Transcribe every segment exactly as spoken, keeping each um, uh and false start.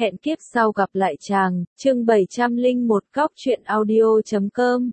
Hẹn kiếp sau gặp lại chàng, chương bảy trăm lẻ một góc truyện audio chấm com.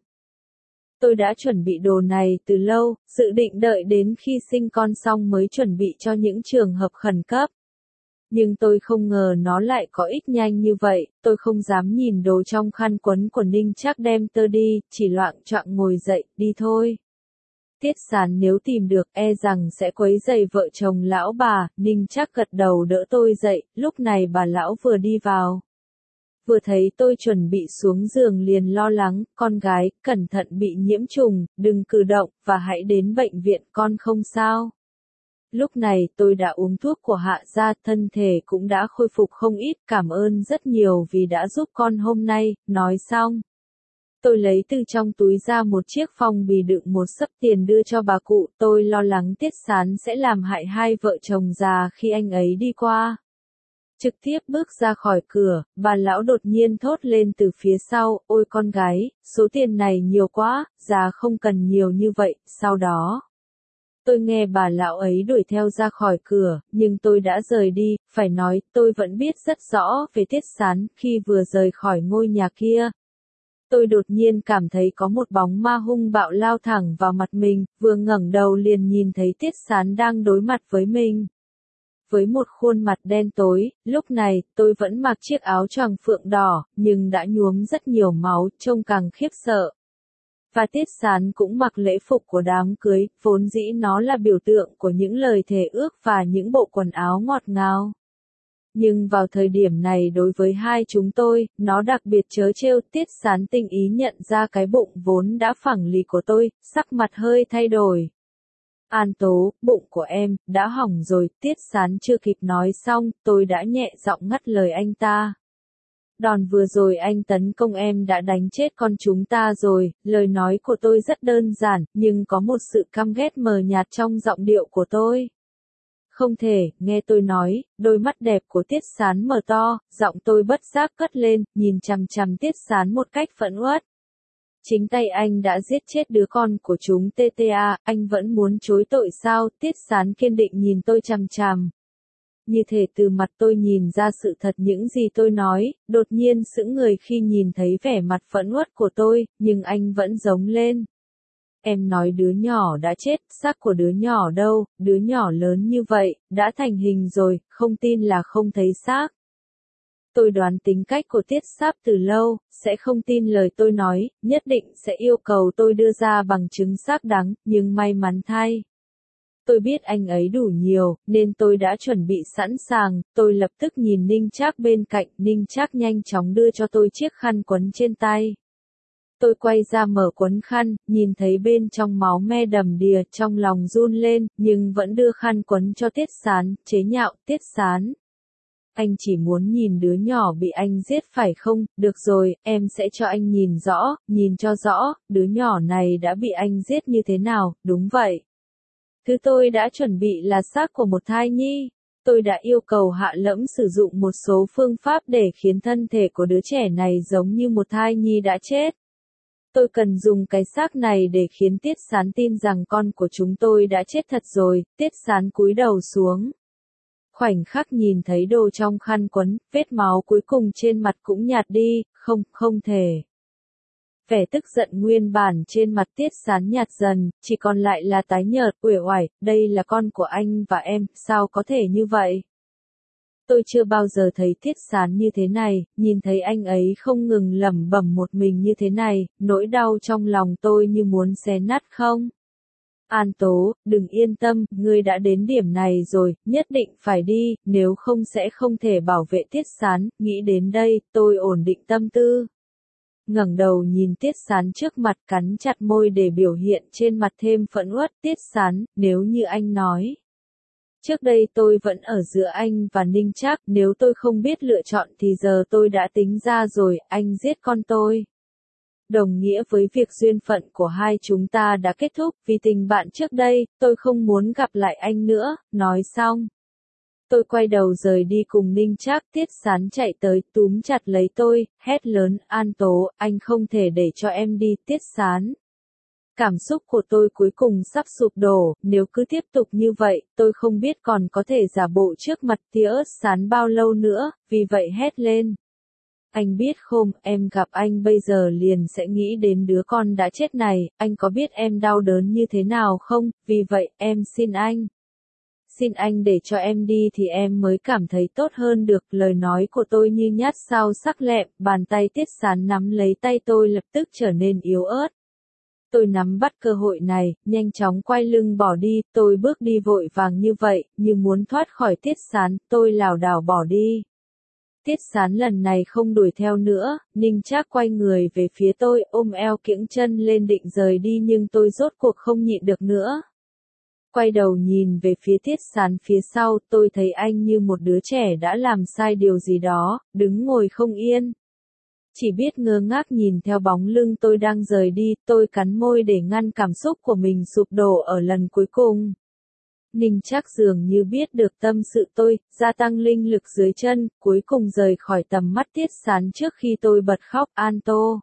Tôi đã chuẩn bị đồ này từ lâu, dự định đợi đến khi sinh con xong mới chuẩn bị cho những trường hợp khẩn cấp. Nhưng tôi không ngờ nó lại có ích nhanh như vậy, tôi không dám nhìn đồ trong khăn quấn của Ninh Trác đem tơ đi, chỉ loạng choạng ngồi dậy, đi thôi. Tiết Sán nếu tìm được e rằng sẽ quấy rầy vợ chồng lão bà, Ninh Trác gật đầu đỡ tôi dậy, lúc này bà lão vừa đi vào. Vừa thấy tôi chuẩn bị xuống giường liền lo lắng, con gái, cẩn thận bị nhiễm trùng, đừng cử động, và hãy đến bệnh viện, con không sao. Lúc này tôi đã uống thuốc của Hạ gia, thân thể cũng đã khôi phục không ít, cảm ơn rất nhiều vì đã giúp con hôm nay, nói xong. Tôi lấy từ trong túi ra một chiếc phong bì đựng một xấp tiền đưa cho bà cụ, tôi lo lắng Tiết Sán sẽ làm hại hai vợ chồng già khi anh ấy đi qua. Trực tiếp bước ra khỏi cửa, bà lão đột nhiên thốt lên từ phía sau, ôi con gái, số tiền này nhiều quá, già không cần nhiều như vậy, sau đó. Tôi nghe bà lão ấy đuổi theo ra khỏi cửa, nhưng tôi đã rời đi, phải nói, tôi vẫn biết rất rõ về Tiết Sán, khi vừa rời khỏi ngôi nhà kia. Tôi đột nhiên cảm thấy có một bóng ma hung bạo lao thẳng vào mặt mình, vừa ngẩng đầu liền nhìn thấy Tiết Sán đang đối mặt với mình. Với một khuôn mặt đen tối, lúc này, tôi vẫn mặc chiếc áo choàng phượng đỏ, nhưng đã nhuốm rất nhiều máu, trông càng khiếp sợ. Và Tiết Sán cũng mặc lễ phục của đám cưới, vốn dĩ nó là biểu tượng của những lời thề ước và những bộ quần áo ngọt ngào. Nhưng vào thời điểm này đối với hai chúng tôi, nó đặc biệt trớ trêu. Tiết Sán tinh ý nhận ra cái bụng vốn đã phẳng lì của tôi, sắc mặt hơi thay đổi. An Tố, bụng của em, đã hỏng rồi, Tiết Sán chưa kịp nói xong, tôi đã nhẹ giọng ngắt lời anh ta. Đòn vừa rồi anh tấn công em đã đánh chết con chúng ta rồi, lời nói của tôi rất đơn giản, nhưng có một sự căm ghét mờ nhạt trong giọng điệu của tôi. Không thể, nghe tôi nói, đôi mắt đẹp của Tiết Sán mở to, giọng tôi bất giác cất lên, nhìn chằm chằm Tiết Sán một cách phẫn uất. Chính tay anh đã giết chết đứa con của chúng tê tê a, anh vẫn muốn chối tội sao? Tiết Sán kiên định nhìn tôi chằm chằm. Như thể từ mặt tôi nhìn ra sự thật những gì tôi nói, đột nhiên sững người khi nhìn thấy vẻ mặt phẫn uất của tôi, nhưng anh vẫn giống lên. Em nói đứa nhỏ đã chết, xác của đứa nhỏ đâu, đứa nhỏ lớn như vậy, đã thành hình rồi, không tin là không thấy xác. Tôi đoán tính cách của Tiết Sáp từ lâu, sẽ không tin lời tôi nói, nhất định sẽ yêu cầu tôi đưa ra bằng chứng xác đáng, nhưng may mắn thay. Tôi biết anh ấy đủ nhiều, nên tôi đã chuẩn bị sẵn sàng, tôi lập tức nhìn Ninh Trác bên cạnh, Ninh Trác nhanh chóng đưa cho tôi chiếc khăn quấn trên tay. Tôi quay ra mở quấn khăn, nhìn thấy bên trong máu me đầm đìa, trong lòng run lên, nhưng vẫn đưa khăn quấn cho Tiết Sán, chế nhạo, Tiết Sán. Anh chỉ muốn nhìn đứa nhỏ bị anh giết phải không? Được rồi, em sẽ cho anh nhìn rõ, nhìn cho rõ, đứa nhỏ này đã bị anh giết như thế nào, đúng vậy. Thứ tôi đã chuẩn bị là xác của một thai nhi. Tôi đã yêu cầu Hạ Lẫm sử dụng một số phương pháp để khiến thân thể của đứa trẻ này giống như một thai nhi đã chết. Tôi cần dùng cái xác này để khiến Tiết Sán tin rằng con của chúng tôi đã chết thật rồi. Tiết Sán cúi đầu xuống. Khoảnh khắc nhìn thấy đồ trong khăn quấn, vết máu cuối cùng trên mặt cũng nhạt đi, không, không thể. Vẻ tức giận nguyên bản trên mặt Tiết Sán nhạt dần, chỉ còn lại là tái nhợt, uể oải, đây là con của anh và em, sao có thể như vậy? Tôi chưa bao giờ thấy Tiết Sán như thế này, nhìn thấy anh ấy không ngừng lẩm bẩm một mình như thế này, nỗi đau trong lòng tôi như muốn xé nát không? An Tố, đừng yên tâm, ngươi đã đến điểm này rồi, nhất định phải đi, nếu không sẽ không thể bảo vệ Tiết Sán, nghĩ đến đây, tôi ổn định tâm tư. Ngẩng đầu nhìn Tiết Sán trước mặt, cắn chặt môi để biểu hiện trên mặt thêm phẫn uất. Tiết Sán, nếu như anh nói. Trước đây tôi vẫn ở giữa anh và Ninh Trác, nếu tôi không biết lựa chọn thì giờ tôi đã tính ra rồi, anh giết con tôi. Đồng nghĩa với việc duyên phận của hai chúng ta đã kết thúc, vì tình bạn trước đây, tôi không muốn gặp lại anh nữa, nói xong. Tôi quay đầu rời đi cùng Ninh Trác. Tiết Sán chạy tới, túm chặt lấy tôi, hét lớn, An Tố, anh không thể để cho em đi, Tiết Sán. Cảm xúc của tôi cuối cùng sắp sụp đổ, nếu cứ tiếp tục như vậy, tôi không biết còn có thể giả bộ trước mặt tia ớt sán bao lâu nữa, vì vậy hét lên. Anh biết không, em gặp anh bây giờ liền sẽ nghĩ đến đứa con đã chết này, anh có biết em đau đớn như thế nào không, vì vậy, em xin anh. Xin anh để cho em đi thì em mới cảm thấy tốt hơn được, lời nói của tôi như nhát dao sắc lẹm, bàn tay Tiết Sán nắm lấy tay tôi lập tức trở nên yếu ớt. Tôi nắm bắt cơ hội này, nhanh chóng quay lưng bỏ đi, tôi bước đi vội vàng như vậy, như muốn thoát khỏi Tiết Sán, tôi lảo đảo bỏ đi. Tiết Sán lần này không đuổi theo nữa, Ninh Trác quay người về phía tôi, ôm eo kiễng chân lên định rời đi nhưng tôi rốt cuộc không nhịn được nữa. Quay đầu nhìn về phía Tiết Sán phía sau, tôi thấy anh như một đứa trẻ đã làm sai điều gì đó, đứng ngồi không yên. Chỉ biết ngơ ngác nhìn theo bóng lưng tôi đang rời đi, tôi cắn môi để ngăn cảm xúc của mình sụp đổ ở lần cuối cùng. Ninh Trác dường như biết được tâm sự tôi, gia tăng linh lực dưới chân, cuối cùng rời khỏi tầm mắt Tiết Sán trước khi tôi bật khóc. An Tô,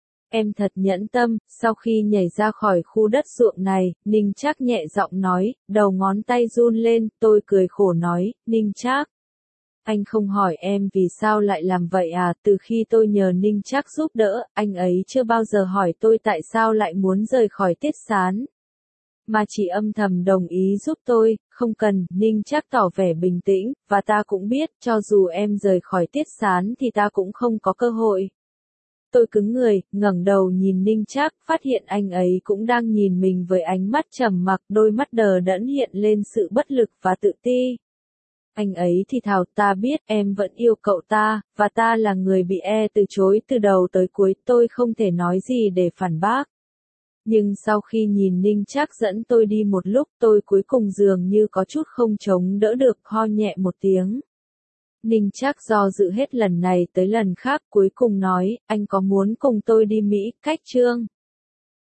em thật nhẫn tâm. Sau khi nhảy ra khỏi khu đất ruộng này, Ninh Trác nhẹ giọng nói, đầu ngón tay run lên, tôi cười khổ nói, Ninh Trác, anh không hỏi em vì sao lại làm vậy à, từ khi tôi nhờ Ninh Trác giúp đỡ, anh ấy chưa bao giờ hỏi tôi tại sao lại muốn rời khỏi Tiết Sán. Mà chỉ âm thầm đồng ý giúp tôi, không cần, Ninh Trác tỏ vẻ bình tĩnh, và ta cũng biết, cho dù em rời khỏi Tiết Sán thì ta cũng không có cơ hội. Tôi cứng người, ngẩng đầu nhìn Ninh Trác, phát hiện anh ấy cũng đang nhìn mình với ánh mắt trầm mặc, đôi mắt đờ đẫn hiện lên sự bất lực và tự ti. Anh ấy thì thào, ta biết em vẫn yêu cậu ta, và ta là người bị e từ chối từ đầu tới cuối, tôi không thể nói gì để phản bác. Nhưng sau khi nhìn Ninh Trác dẫn tôi đi một lúc, tôi cuối cùng dường như có chút không chống đỡ được, ho nhẹ một tiếng. Ninh Trác do dự hết lần này tới lần khác, cuối cùng nói, anh có muốn cùng tôi đi Mỹ, cách Trương.